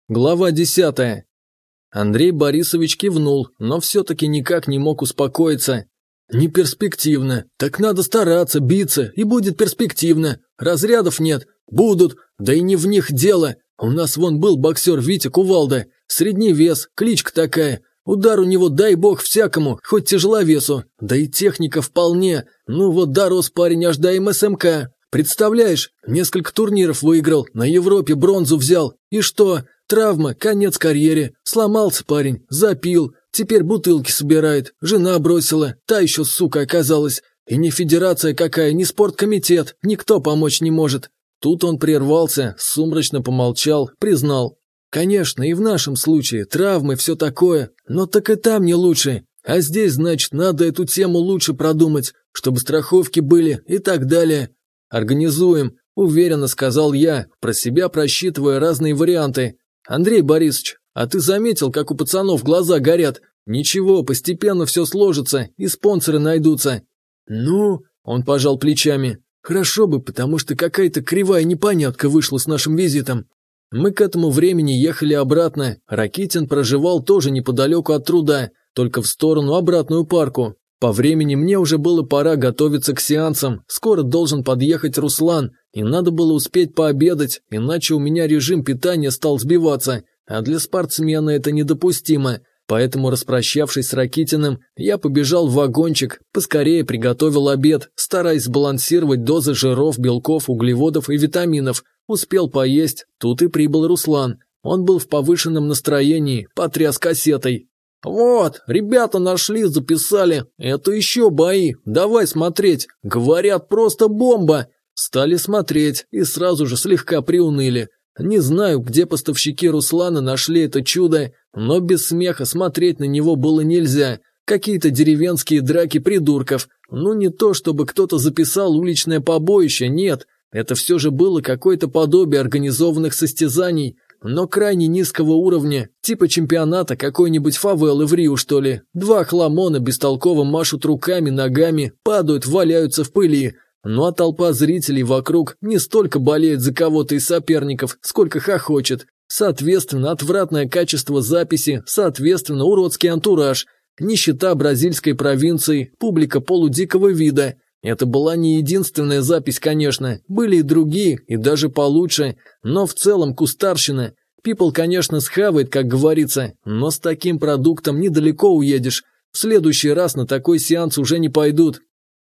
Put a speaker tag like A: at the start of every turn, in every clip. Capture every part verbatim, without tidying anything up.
A: Глава десятая. Андрей Борисович кивнул, но все-таки никак не мог успокоиться. «Не перспективно. Так надо стараться, биться, и будет перспективно. Разрядов нет. Будут. Да и не в них дело. У нас вон был боксер Витя Кувалда. Средний вес, кличка такая. Удар у него, дай бог, всякому, хоть тяжеловесу. Да и техника вполне. Ну вот дорос парень аж до эм эс эм ка. Представляешь, несколько турниров выиграл, на Европе бронзу взял. И что? Травма, конец карьере. Сломался парень, запил. Теперь бутылки собирает. Жена бросила, та еще сука оказалась. И не федерация какая, не спорткомитет, никто помочь не может». Тут он прервался, сумрачно помолчал, признал. «Конечно, и в нашем случае травмы, все такое, но так и там не лучше. А здесь, значит, надо эту тему лучше продумать, чтобы страховки были и так далее». «Организуем», – уверенно сказал я, про себя просчитывая разные варианты. «Андрей Борисович, а ты заметил, как у пацанов глаза горят? Ничего, постепенно все сложится, и спонсоры найдутся». «Ну», – он пожал плечами, – «хорошо бы, потому что какая-то кривая непонятка вышла с нашим визитом». Мы к этому времени ехали обратно. Ракитин проживал тоже неподалеку от труда, только в сторону обратную парку. По времени мне уже было пора готовиться к сеансам, скоро должен подъехать Руслан, и надо было успеть пообедать, иначе у меня режим питания стал сбиваться, а для спортсмена это недопустимо. Поэтому, распрощавшись с Ракитиным, я побежал в вагончик, поскорее приготовил обед, стараясь сбалансировать дозы жиров, белков, углеводов и витаминов. Успел поесть, тут и прибыл Руслан. Он был в повышенном настроении, потряс кассетой. «Вот, ребята нашли, записали. Это еще бои. Давай смотреть. Говорят, просто бомба». Стали смотреть и сразу же слегка приуныли. Не знаю, где поставщики Руслана нашли это чудо, но без смеха смотреть на него было нельзя. Какие-то деревенские драки придурков. Ну не то, чтобы кто-то записал уличное побоище, нет. Это все же было какое-то подобие организованных состязаний, но крайне низкого уровня, типа чемпионата какой-нибудь фавелы в Рио, что ли. Два хламона бестолково машут руками, ногами, падают, валяются в пыли. Ну а толпа зрителей вокруг не столько болеет за кого-то из соперников, сколько хохочет. Соответственно, отвратное качество записи, соответственно, уродский антураж. Нищета бразильской провинции, публика полудикого вида. Это была не единственная запись, конечно, были и другие, и даже получше, но в целом кустарщина. People, конечно, схавает, как говорится, но с таким продуктом недалеко уедешь. В следующий раз на такой сеанс уже не пойдут.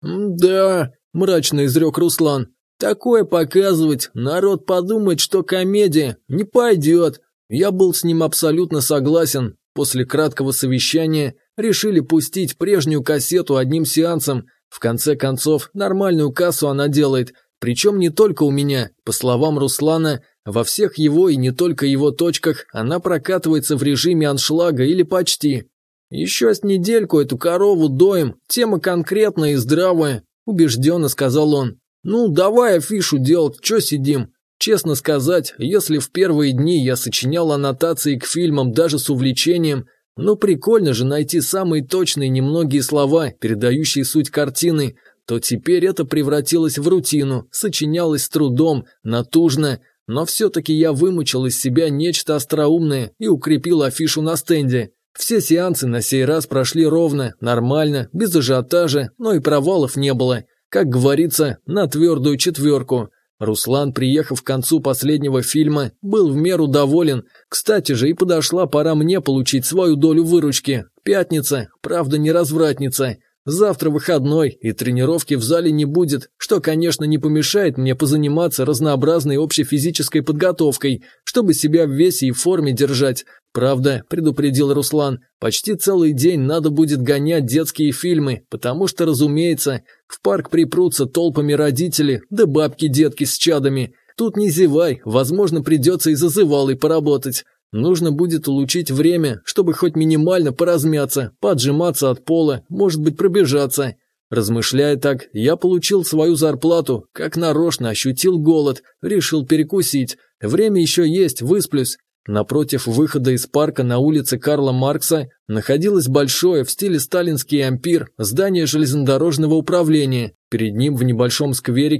A: «Да», – мрачно изрек Руслан, – «такое показывать, народ подумает, что комедия, не пойдет». Я был с ним абсолютно согласен. После краткого совещания решили пустить прежнюю кассету одним сеансом. В конце концов, нормальную кассу она делает, причем не только у меня. По словам Руслана, во всех его и не только его точках она прокатывается в режиме аншлага или почти. «Еще с недельку эту корову доим, тема конкретная и здравая», – убежденно сказал он. «Ну, давай афишу делать, че сидим?» Честно сказать, если в первые дни я сочинял аннотации к фильмам даже с увлечением, ну прикольно же найти самые точные немногие слова, передающие суть картины, то теперь это превратилось в рутину, сочинялось с трудом, натужно, но все-таки я вымучил из себя нечто остроумное и укрепил афишу на стенде. Все сеансы на сей раз прошли ровно, нормально, без ажиотажа, но и провалов не было. Как говорится, на твердую четверку. Руслан, приехав к концу последнего фильма, был в меру доволен. Кстати же, и подошла пора мне получить свою долю выручки. Пятница, правда не развратница. Завтра выходной, и тренировки в зале не будет, что, конечно, не помешает мне позаниматься разнообразной общефизической подготовкой, чтобы себя в весе и форме держать. Правда, предупредил Руслан, почти целый день надо будет гонять детские фильмы, потому что, разумеется, в парк припрутся толпами родители, да бабки-детки с чадами. Тут не зевай, возможно, придется и зазывалой поработать. Нужно будет улучшить время, чтобы хоть минимально поразмяться, поджиматься от пола, может быть, пробежаться. Размышляя так, я получил свою зарплату, как нарочно ощутил голод, решил перекусить. Время еще есть, высплюсь. Напротив выхода из парка на улице Карла Маркса находилось большое в стиле сталинский ампир здание железнодорожного управления. Перед ним в небольшом скверике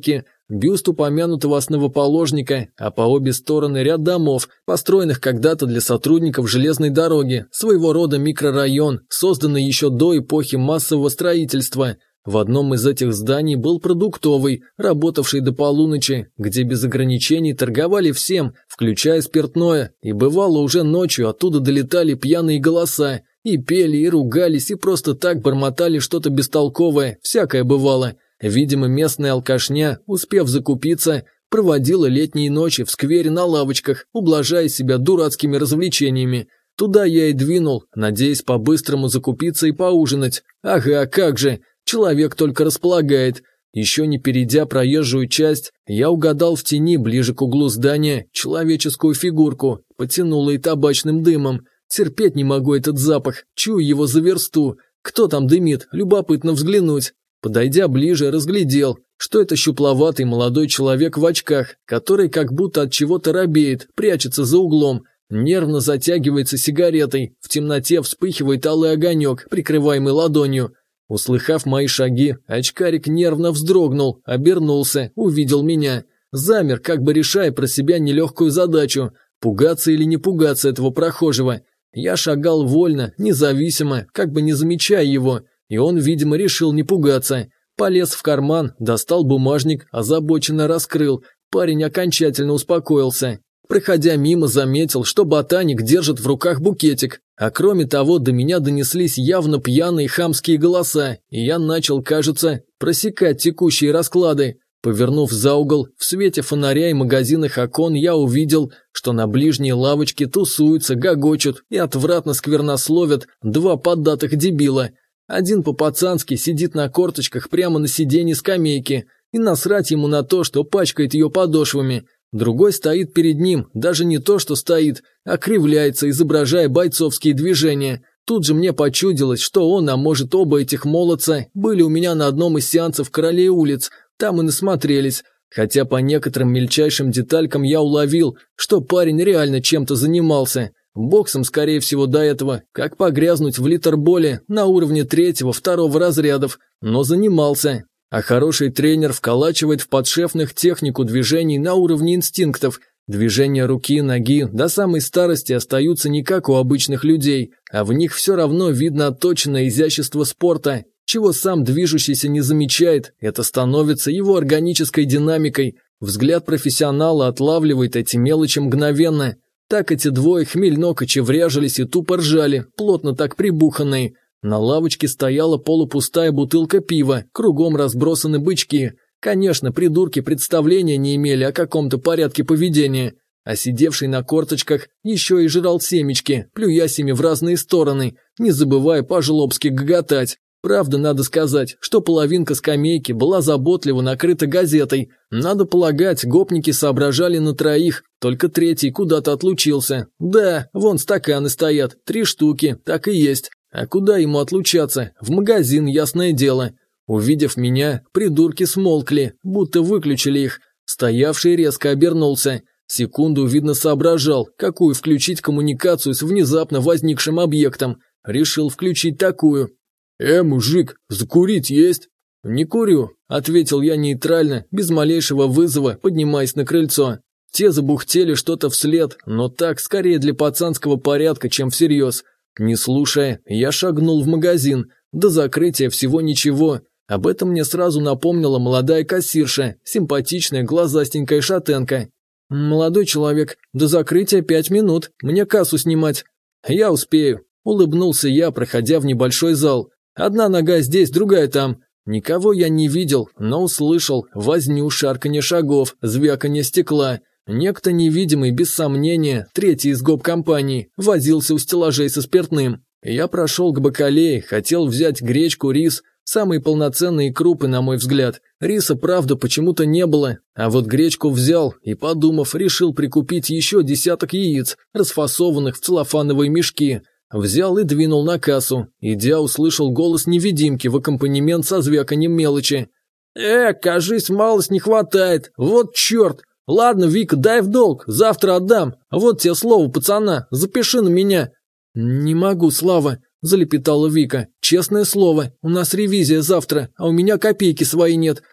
A: бюст упомянутого основоположника, а по обе стороны ряд домов, построенных когда-то для сотрудников железной дороги, своего рода микрорайон, созданный еще до эпохи массового строительства. В одном из этих зданий был продуктовый, работавший до полуночи, где без ограничений торговали всем, включая спиртное, и бывало уже ночью оттуда долетали пьяные голоса, и пели, и ругались, и просто так бормотали что-то бестолковое, всякое бывало. Видимо, местная алкашня, успев закупиться, проводила летние ночи в сквере на лавочках, ублажая себя дурацкими развлечениями. Туда я и двинул, надеясь по-быстрому закупиться и поужинать. Ага, как же! Человек только располагает. Еще не перейдя проезжую часть, я угадал в тени ближе к углу здания человеческую фигурку, потянуло и табачным дымом. Терпеть не могу этот запах, чую его за версту. Кто там дымит, любопытно взглянуть. Подойдя ближе, разглядел, что это щупловатый молодой человек в очках, который как будто от чего-то робеет, прячется за углом, нервно затягивается сигаретой, в темноте вспыхивает алый огонек, прикрываемый ладонью. Услыхав мои шаги, очкарик нервно вздрогнул, обернулся, увидел меня. Замер, как бы решая про себя нелегкую задачу, пугаться или не пугаться этого прохожего. Я шагал вольно, независимо, как бы не замечая его, и он, видимо, решил не пугаться. Полез в карман, достал бумажник, озабоченно раскрыл. Парень окончательно успокоился. Проходя мимо, заметил, что ботаник держит в руках букетик. А кроме того, до меня донеслись явно пьяные хамские голоса, и я начал, кажется, просекать текущие расклады. Повернув за угол, в свете фонаря и магазинных окон я увидел, что на ближней лавочке тусуются, гогочут и отвратно сквернословят два поддатых дебила. Один по-пацански сидит на корточках прямо на сиденье скамейки, и насрать ему на то, что пачкает ее подошвами. Другой стоит перед ним, даже не то, что стоит, а кривляется, изображая бойцовские движения. Тут же мне почудилось, что он, а может оба этих молодца, были у меня на одном из сеансов «Королей улиц», там и насмотрелись. Хотя по некоторым мельчайшим деталькам я уловил, что парень реально чем-то занимался. Боксом, скорее всего, до этого, как погрязнуть в литерболе на уровне третьего-второго разрядов, но занимался. А хороший тренер вколачивает в подшефных технику движений на уровне инстинктов. Движения руки и ноги до самой старости остаются не как у обычных людей, а в них все равно видно отточенное изящество спорта. Чего сам движущийся не замечает, это становится его органической динамикой. Взгляд профессионала отлавливает эти мелочи мгновенно. Так эти двое хмельно кочевряжились и тупо ржали, плотно так прибуханные. На лавочке стояла полупустая бутылка пива, кругом разбросаны бычки. Конечно, придурки представления не имели о каком-то порядке поведения. А сидевший на корточках еще и жрал семечки, плюясь ими в разные стороны, не забывая по-жлобски гоготать. Правда, надо сказать, что половинка скамейки была заботливо накрыта газетой. Надо полагать, гопники соображали на троих, только третий куда-то отлучился. Да, вон стаканы стоят, три штуки, так и есть. А куда ему отлучаться? В магазин, ясное дело. Увидев меня, придурки смолкли, будто выключили их. Стоявший резко обернулся. Секунду, видно, соображал, какую включить коммуникацию с внезапно возникшим объектом. Решил включить такую. «Э, мужик, закурить есть?» «Не курю», – ответил я нейтрально, без малейшего вызова, поднимаясь на крыльцо. Те забухтели что-то вслед, но так, скорее для пацанского порядка, чем всерьез. Не слушая, я шагнул в магазин. До закрытия всего ничего. Об этом мне сразу напомнила молодая кассирша, симпатичная глазастенькая шатенка. «Молодой человек, до закрытия пять минут, мне кассу снимать». «Я успею», – улыбнулся я, проходя в небольшой зал. «Одна нога здесь, другая там». Никого я не видел, но услышал возню, шарканье шагов, звяканье стекла. Некто невидимый, без сомнения, третий из гоп-компании, возился у стеллажей со спиртным. Я прошел к бакалее, хотел взять гречку, рис, самые полноценные крупы, на мой взгляд. Риса, правда, почему-то не было, а вот гречку взял и, подумав, решил прикупить еще десяток яиц, расфасованных в целлофановые мешки. Взял и двинул на кассу. Идя, услышал голос невидимки в аккомпанемент со звяканьем мелочи. «Э, кажись, малость не хватает, вот черт! Ладно, Вика, дай в долг, завтра отдам. Вот тебе слово пацана, запиши на меня». «Не могу, Слава», – залепетала Вика. «Честное слово, у нас ревизия завтра, а у меня копейки своей нет.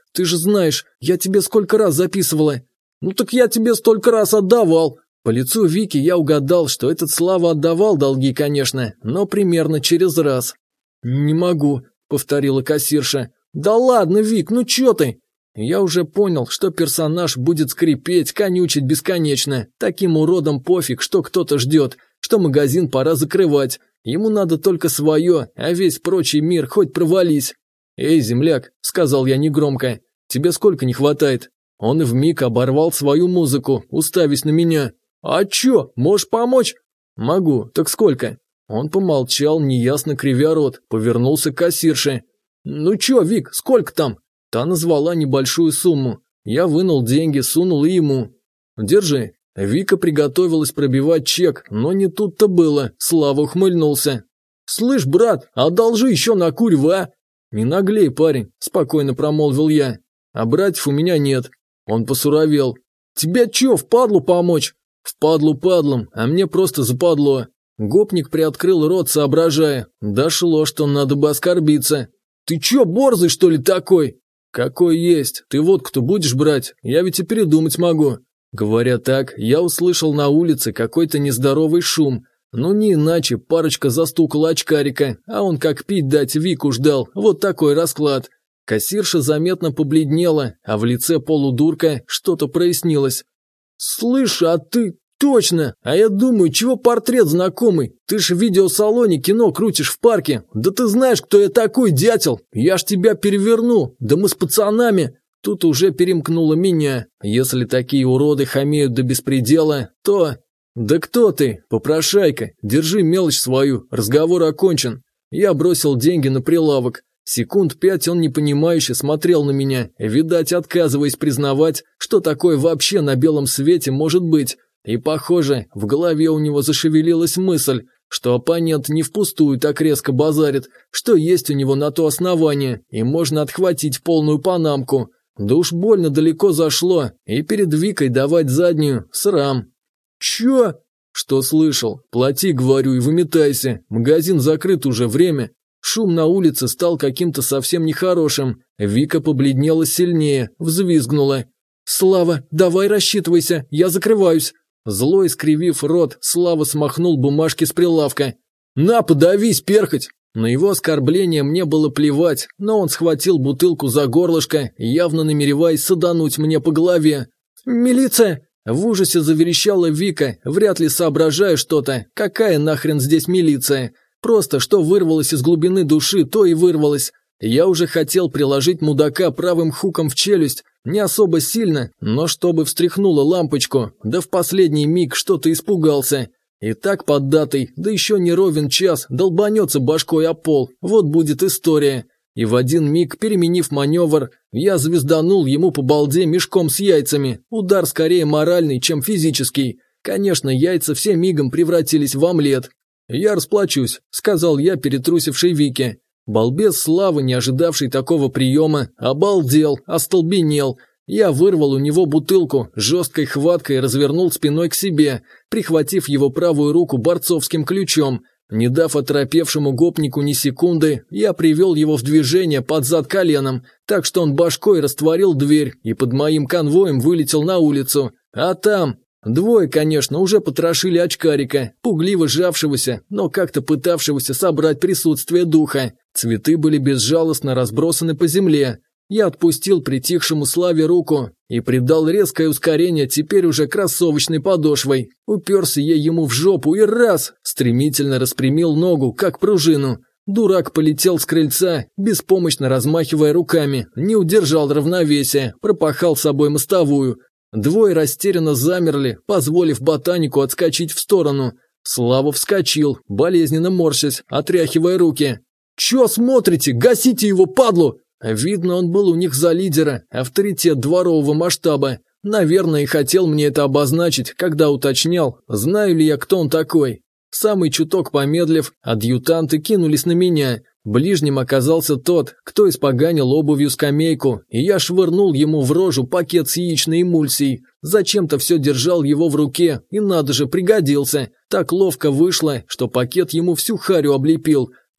A: Ты же знаешь, я тебе сколько раз записывала». «Ну так я тебе столько раз отдавал». По лицу Вики я угадал, что этот Слава отдавал долги, конечно, но примерно через раз. «Не могу», — повторила кассирша. «Да ладно, Вик, ну чё ты?» Я уже понял, что персонаж будет скрипеть, конючить бесконечно. Таким уродом пофиг, что кто-то ждет, что магазин пора закрывать. Ему надо только свое, а весь прочий мир хоть провались. «Эй, земляк», — сказал я негромко, — «тебе сколько не хватает?» Он вмиг оборвал свою музыку, уставясь на меня. «А чё, можешь помочь?» «Могу, так сколько?» Он помолчал, неясно кривя рот, повернулся к кассирше. «Ну чё, Вик, сколько там?» Та назвала небольшую сумму. Я вынул деньги, сунул и ему. «Держи». Вика приготовилась пробивать чек, но не тут-то было. Слава ухмыльнулся. «Слышь, брат, одолжи еще на курьва, а?» «Не наглей, парень», – спокойно промолвил я. «А братьев у меня нет». Он посуровел. «Тебя чё, впадлу помочь?» «Впадлу падлом, а мне просто западло». Гопник приоткрыл рот, соображая. Дошло, что надо бы оскорбиться. «Ты чё, борзый, что ли, такой?» «Какой есть. Ты водку-то будешь брать? Я ведь и передумать могу». Говоря так, я услышал на улице какой-то нездоровый шум. Ну не иначе, парочка застукала очкарика, а он как пить дать Вику ждал. Вот такой расклад. Кассирша заметно побледнела, а в лице полудурка что-то прояснилось. «Слышь, а ты... Точно! А я думаю, чего портрет знакомый? Ты ж в видеосалоне кино крутишь в парке. Да ты знаешь, кто я такой, дятел? Я ж тебя переверну. Да мы с пацанами...» Тут уже перемкнуло меня. Если такие уроды хамеют до беспредела, то... «Да кто ты? Попрошайка. Держи мелочь свою. Разговор окончен». Я бросил деньги на прилавок. Секунд пять он непонимающе смотрел на меня, видать, отказываясь признавать, что такое вообще на белом свете может быть. И, похоже, в голове у него зашевелилась мысль, что оппонент не впустую так резко базарит, что есть у него на то основание, и можно отхватить полную панамку. Да уж больно далеко зашло, и перед Викой давать заднюю – срам. «Чё?» «Что слышал? Плати, говорю, и выметайся. Магазин закрыт уже, время». Шум на улице стал каким-то совсем нехорошим. Вика побледнела сильнее, взвизгнула. «Слава, давай рассчитывайся, я закрываюсь». Зло искривив рот, Слава смахнул бумажки с прилавка. «На, подавись, перхоть!» На его оскорбление мне было плевать, но он схватил бутылку за горлышко, явно намереваясь садануть мне по голове. «Милиция!» В ужасе заверещала Вика, вряд ли соображая что-то. Какая нахрен здесь милиция? Просто что вырвалось из глубины души, то и вырвалось. Я уже хотел приложить мудака правым хуком в челюсть, не особо сильно, но чтобы встряхнуло лампочку, да в последний миг что-то испугался. И так поддатый, да еще не ровен час, долбанется башкой о пол, вот будет история. И в один миг, переменив маневр, я звезданул ему по балде мешком с яйцами, удар скорее моральный, чем физический. Конечно, яйца все мигом превратились в омлет. «Я расплачусь», — сказал я перетрусившей Вике. Балбес Славы, не ожидавший такого приема, обалдел, остолбенел. Я вырвал у него бутылку, жесткой хваткой развернул спиной к себе, прихватив его правую руку борцовским ключом. Не дав оторопевшему гопнику ни секунды, я привел его в движение под зад коленом, так что он башкой растворил дверь и под моим конвоем вылетел на улицу. А там... Двое, конечно, уже потрошили очкарика, пугливо сжавшегося, но как-то пытавшегося собрать присутствие духа. Цветы были безжалостно разбросаны по земле. Я отпустил притихшему Славе руку и придал резкое ускорение теперь уже кроссовочной подошвой. Уперся ей ему в жопу и раз, стремительно распрямил ногу, как пружину. Дурак полетел с крыльца, беспомощно размахивая руками, не удержал равновесия, пропахал собой мостовую. Двое растерянно замерли, позволив ботанику отскочить в сторону. Слава вскочил, болезненно морщась, отряхивая руки. «Чё смотрите? Гасите его, падлу!» Видно, он был у них за лидера, авторитет дворового масштаба. Наверное, и хотел мне это обозначить, когда уточнял, знаю ли я, кто он такой. Самый чуток помедлив, адъютанты кинулись на меня. Ближним оказался тот, кто испоганил обувью скамейку, и я швырнул ему в рожу пакет с яичной эмульсией. Зачем-то все держал его в руке, и надо же, пригодился. Так ловко вышло, что пакет ему всю харю облепил.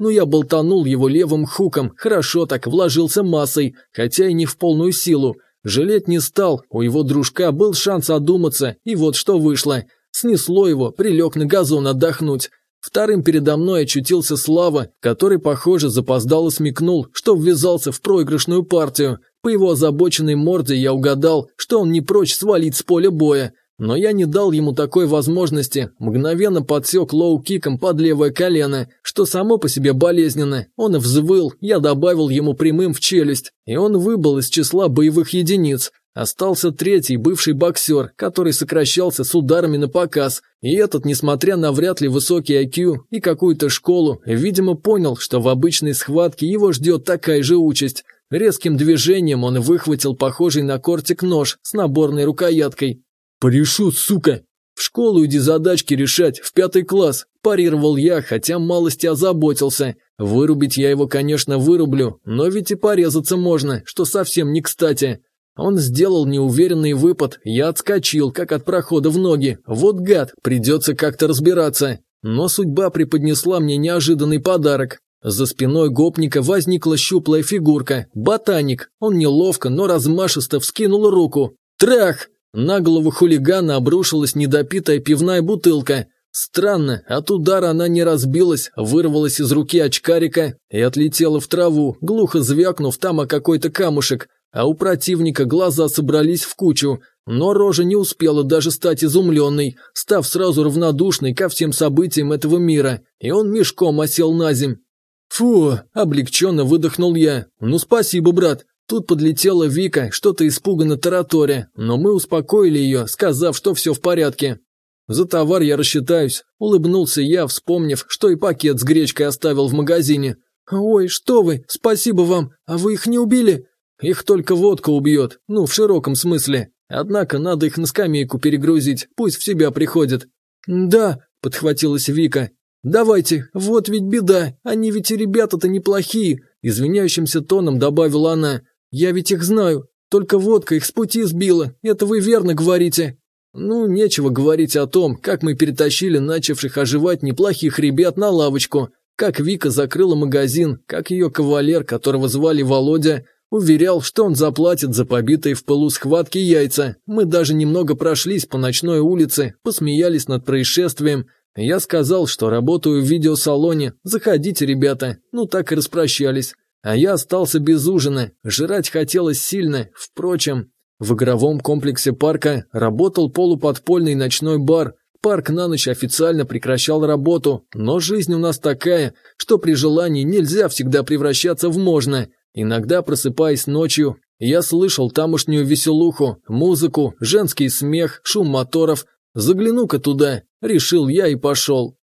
A: но я болтанул его левым хуком, хорошо так, вложился массой, хотя и не в полную силу. Жалеть не стал, у его дружка был шанс одуматься, и вот что вышло. Снесло его, прилег на газон отдохнуть. Вторым передо мной очутился Слава, который, похоже, запоздало смекнул, что ввязался в проигрышную партию. По его озабоченной морде я угадал, что он не прочь свалить с поля боя. Но я не дал ему такой возможности, мгновенно подсек лоу-киком под левое колено, что само по себе болезненно. Он взвыл, я добавил ему прямым в челюсть, и он выбыл из числа боевых единиц. Остался третий, бывший боксер, который сокращался с ударами на показ, и этот, несмотря на вряд ли высокий ай кью и какую-то школу, видимо понял, что в обычной схватке его ждет такая же участь. Резким движением он выхватил похожий на кортик нож с наборной рукояткой. «Порешу, сука! В школу иди задачки решать, в пятый класс!» – парировал я, хотя малости озаботился. Вырубить я его, конечно, вырублю, но ведь и порезаться можно, что совсем не кстати. Он сделал неуверенный выпад, я отскочил, как от прохода в ноги. Вот гад, придется как-то разбираться. Но судьба преподнесла мне неожиданный подарок. За спиной гопника возникла щуплая фигурка, ботаник. Он неловко, но размашисто вскинул руку. Трах! На голову хулигана обрушилась недопитая пивная бутылка. Странно, от удара она не разбилась, вырвалась из руки очкарика и отлетела в траву, глухо звякнув там о какой-то камушек. А у противника глаза собрались в кучу, но рожа не успела даже стать изумленной, став сразу равнодушной ко всем событиям этого мира, и он мешком осел на земь. «Фу!» – облегченно выдохнул я. «Ну спасибо, брат!» Тут подлетела Вика, что-то испуганно тараторя, но мы успокоили ее, сказав, что все в порядке. «За товар я рассчитаюсь», – улыбнулся я, вспомнив, что и пакет с гречкой оставил в магазине. «Ой, что вы, спасибо вам, а вы их не убили?» «Их только водка убьет, ну, в широком смысле. Однако надо их на скамейку перегрузить, пусть в себя приходят». «Да», – подхватилась Вика. «Давайте, вот ведь беда, они ведь и ребята-то неплохие», – извиняющимся тоном добавила она. «Я ведь их знаю, только водка их с пути сбила, это вы верно говорите». Ну, нечего говорить о том, как мы перетащили начавших оживать неплохих ребят на лавочку, как Вика закрыла магазин, как ее кавалер, которого звали Володя, уверял, что он заплатит за побитые в пылу схватки яйца. Мы даже немного прошлись по ночной улице, посмеялись над происшествием. Я сказал, что работаю в видеосалоне, заходите, ребята, ну так и распрощались. А я остался без ужина, жрать хотелось сильно, впрочем. В игровом комплексе парка работал полуподпольный ночной бар. Парк на ночь официально прекращал работу, но жизнь у нас такая, что при желании нельзя всегда превращаться в можно. Иногда, просыпаясь ночью, я слышал тамошнюю веселуху, музыку, женский смех, шум моторов. Загляну-ка туда, решил я и пошел.